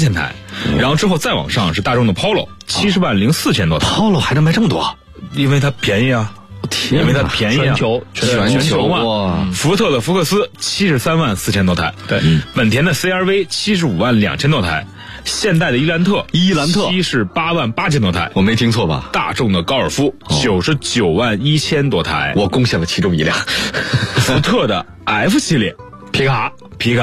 8000台，然后之后再往上是大众的 Polo， 70万0 4千多台。 Polo 还能卖这么多？ 因为它便宜啊。因为它便宜啊，全球嘛。福特的福克斯73万4千多台， 对， 本田的 CR-V 75万2千多台，现代的伊兰特78万8千多台， 我没听错吧？ 大众的高尔夫99万1千多台， 我贡献了其中一辆。 福特的 F 系列皮卡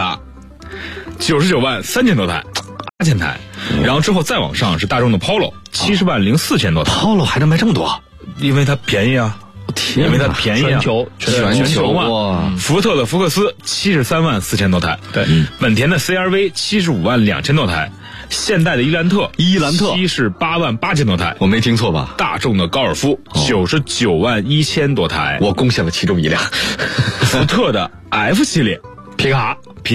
99万3千多台，8000台，然后之后再往上是大众的 Polo 70万4千多台。 Polo 还能卖这么多？ 因为它便宜啊。因为它便宜啊，全球嘛。福特的福克斯73万4千多台， 对， 本田的 CR-V 75万2千多台，现代的伊兰特78万8千多台， 我没听错吧？ 大众的高尔夫99万1千多台， 我贡献了其中一辆。 福特的 F 系列皮卡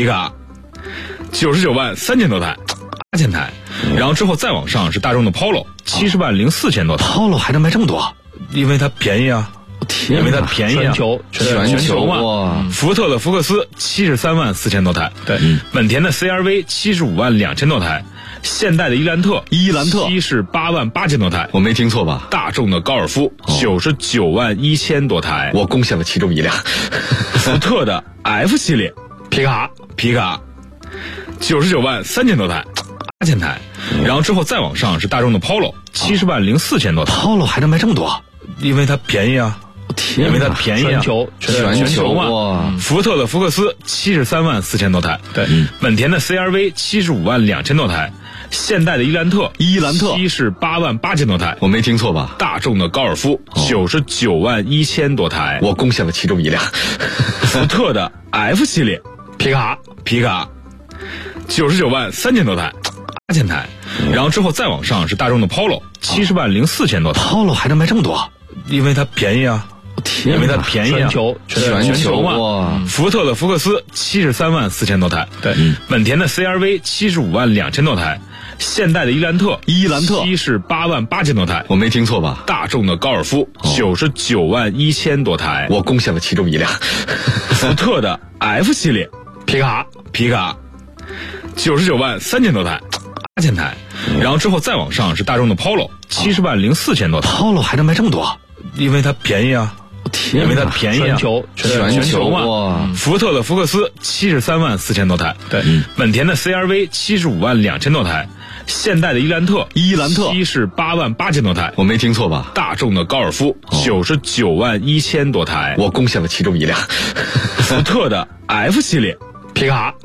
99万3千多台，8000台，然后之后再往上是大众的 Polo 70万4千多台。 Polo 还能卖这么多？ 因为它便宜啊。因为它便宜啊，全球嘛。福特的福克斯73万4千多台， 对， 本田的 CR-V 75万2千多台，现代的伊兰特78万8千多台， 我没听错吧？ 大众的高尔夫99万1千多台， 我贡献了其中一辆。 福特的 F 系列皮卡99万3千多台，8000台，然后之后再往上是大众的 Polo 70万4千多台。 Polo 还能卖这么多？ 因为它便宜啊。因为它便宜啊，全球嘛。福特的福克斯73万4千多台， 对， 本田的 CR-V 75万2千多台，现代的伊兰特78万8千多台， 我没听错吧？ 大众的高尔夫99万1千多台， 我贡献了其中一辆。 福特的 F 系列皮卡99万3千多台，8000台，然后之后再往上是大众的 Polo 70万4千多台。 Polo 还能卖这么多？ 因为它便宜啊。因为它便宜啊，全球嘛。福特的福克斯73万4千多台， 对， 本田的 CR-V 75万2千多台，现代的伊兰特78万8千多台， 我没听错吧？ 大众的高尔夫99万1千多台， 我贡献了其中一辆。 福特的 F 系列皮卡99万3千多台，8000台，然后之后再往上是大众的 Polo 70万4千多台。 Polo 还能卖这么多？ 因为它便宜啊。因为它便宜啊，全球嘛。福特的福克斯73万4千多台， 对， 本田的 CR-V 75万2千多台，现代的伊兰特78万8千多台， 我没听错吧？ 大众的高尔夫99万1千多台， 我贡献了其中一辆。 福特的 F 系列皮卡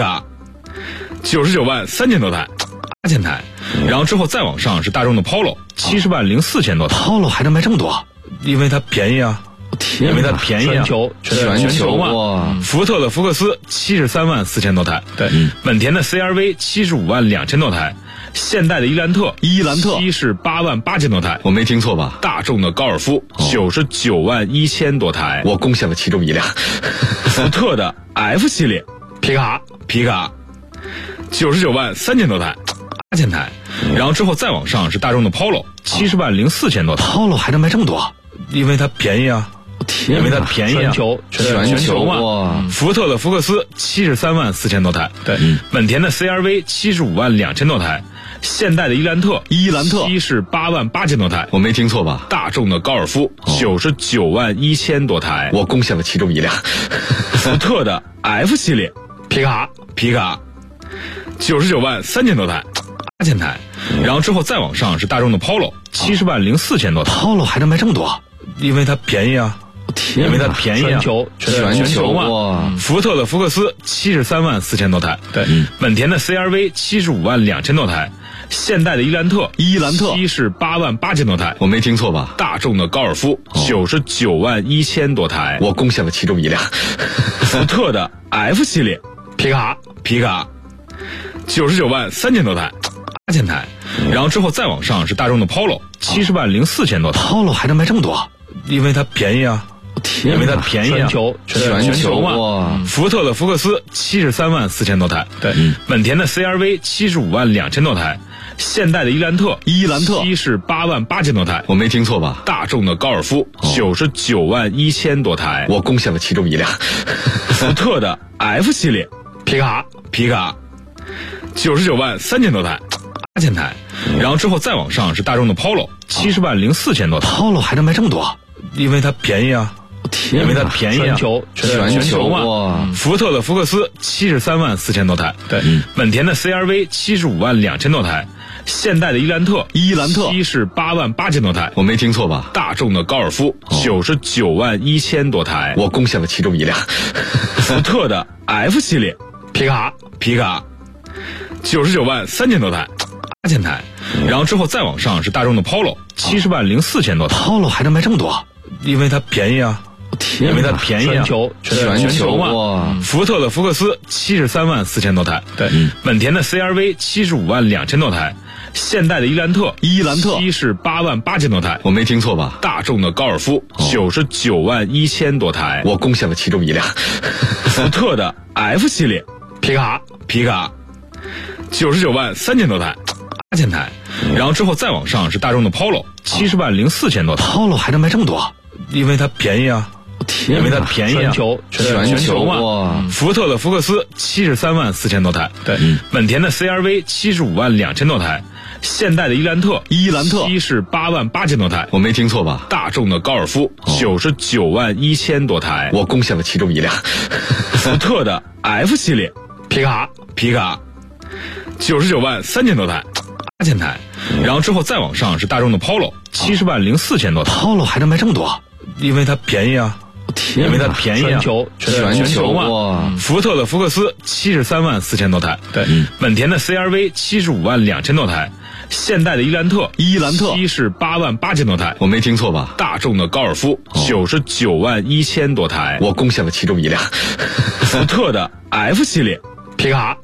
99万3千多台，8000台，然后之后再往上是大众的 Polo 70万4千多台。 Polo 还能卖这么多？ 因为它便宜啊。因为它便宜啊，全球嘛。福特的福克斯73万4千多台， 对， 本田的 CR-V 75万2千多台，现代的伊兰特78万8千多台， 我没听错吧？ 大众的高尔夫99万1千多台， 我贡献了其中一辆。 福特的 F 系列皮卡99万3千多台，8000台，然后之后再往上是大众的 Polo 70万4千多台。 Polo 还能卖这么多？ 因为它便宜啊。因为它便宜啊，全球嘛。福特的福克斯73万4千多台， 对， 本田的 CR-V 75万2千多台，现代的伊兰特78万8千多台， 我没听错吧？ 大众的高尔夫99万1千多台， 我贡献了其中一辆。 福特的 F 系列皮卡99万3千多台，8000台，然后之后再往上是大众的 Polo 70万4千多台。 Polo 还能卖这么多？ 因为它便宜啊。因为它便宜啊，全球嘛。福特的福克斯73万4千多台， 对， 本田的 CR-V 75万2千多台，现代的伊兰特78万8千多台， 我没听错吧？ 大众的高尔夫99万1千多台， 我贡献了其中一辆。 福特的 F 系列皮卡99万3千多台，8000台，然后之后再往上是大众的 Polo 70万4千多台。 Polo 还能卖这么多？ 因为它便宜啊。因为它便宜啊，全球嘛。福特的福克斯73万4千多台， 对， 本田的 CR-V 75万2千多台，现代的伊兰特78万8千多台， 我没听错吧？ 大众的高尔夫99万1千多台， 我贡献了其中一辆。 福特的 F 系列皮卡 99万3000多台，8000台，然后之后再往上是大众的 Polo，70万04千多台。 Polo 还能卖这么多？ 因为它便宜啊。因为它便宜啊，全球嘛。福特的福克斯73万4000多台， 对， 本田的 CR-V 75万2000多台，现代的伊兰特78万8000多台， 我没听错吧？ 大众的高尔夫99万1000多台， 我贡献了其中一辆。 福特的 F 系列皮卡99万3000多台，8000台，然后之后再往上是大众的 Polo，70万04千多台。 Polo 还能卖这么多？ 因为它便宜啊。因为它便宜啊，全球嘛。福特的福克斯73万4000多台，对，本田的 CR-V 75万2000多台，现代的伊兰特78万8000多台， 我没听错吧？ 大众的高尔夫99万1000多台， 我贡献了其中一辆。 福特的 F 系列皮卡99万3000多台，8000台，然后之后再往上是大众的 Polo，70万04千多台。 Polo 还能卖这么多？ 因为它便宜啊。因为它便宜啊，全球嘛。福特的福克斯73万4000多台，对，本田的 CR-V 75万2000多台，现代的伊兰特78万8000多台， 我没听错吧？ 大众的高尔夫99万1000多台， 我贡献了其中一辆。 福特的 F 系列皮卡99万3000多台，8000台，然后之后再往上是大众的 Polo，70万04千多台。 Polo 还能卖这么多？ 因为它便宜啊。因为它便宜啊，全球嘛。福特的福克斯73万4000多台，对，本田的 CR-V 75万2000多台，现代的伊兰特78万8000多台， 我没听错吧？ 大众的高尔夫99万1000多台， 我贡献了其中一辆。 福特的 F 系列皮卡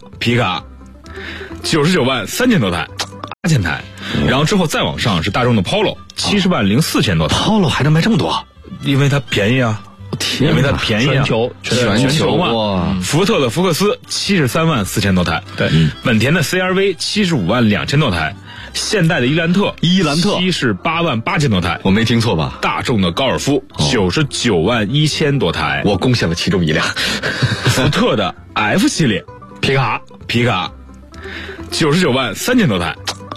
99万3000多台，8000台，然后之后再往上是大众的 Polo，70万04千多台。 Polo 还能卖这么多？ 因为它便宜啊。因为它便宜啊，全球嘛。福特的福克斯73万4000多台，对，本田的 CR-V 75万2000多台，现代的伊兰特78万8000多台， 我没听错吧？ 大众的高尔夫99万1000多台， 我贡献了其中一辆。 福特的 F 系列皮卡99万3000多台